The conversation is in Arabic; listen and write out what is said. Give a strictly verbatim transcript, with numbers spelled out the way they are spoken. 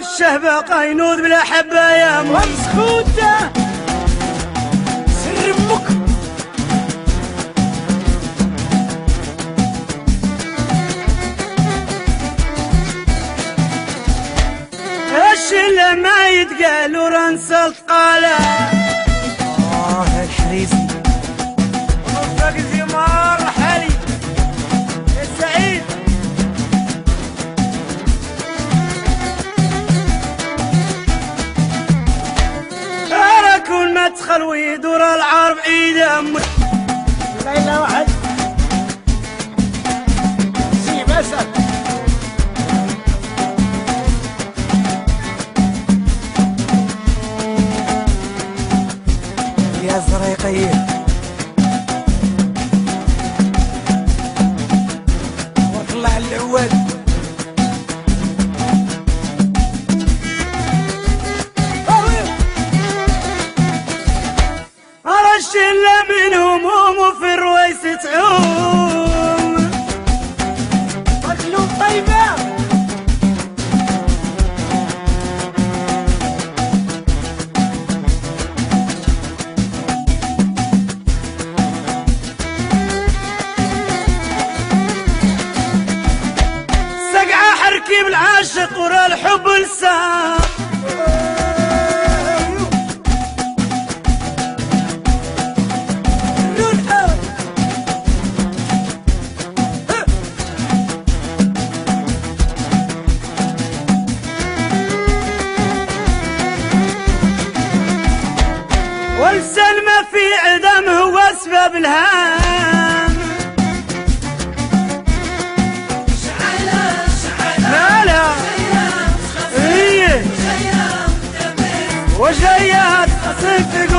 الشهبة قاينود بلا حبايا ومسخوته سر امك الشلة ما يتقال ورنسلت قاله اه الحريزي ونوفق زمار حالي يا سعيد أرى كل ما تدخل ويدور العار بعيد أمك لا إلا واحد سي بسل يا زريقية وطلع العواد أرى الشلة من هموم وفي الرويس تعوم مقلوب طيبة سقعة حركي بالعاشق ورا الحب لسان والسن ما في عدم هو اسباب الهام شعلة شعلة لا لا ايه وجيات صفق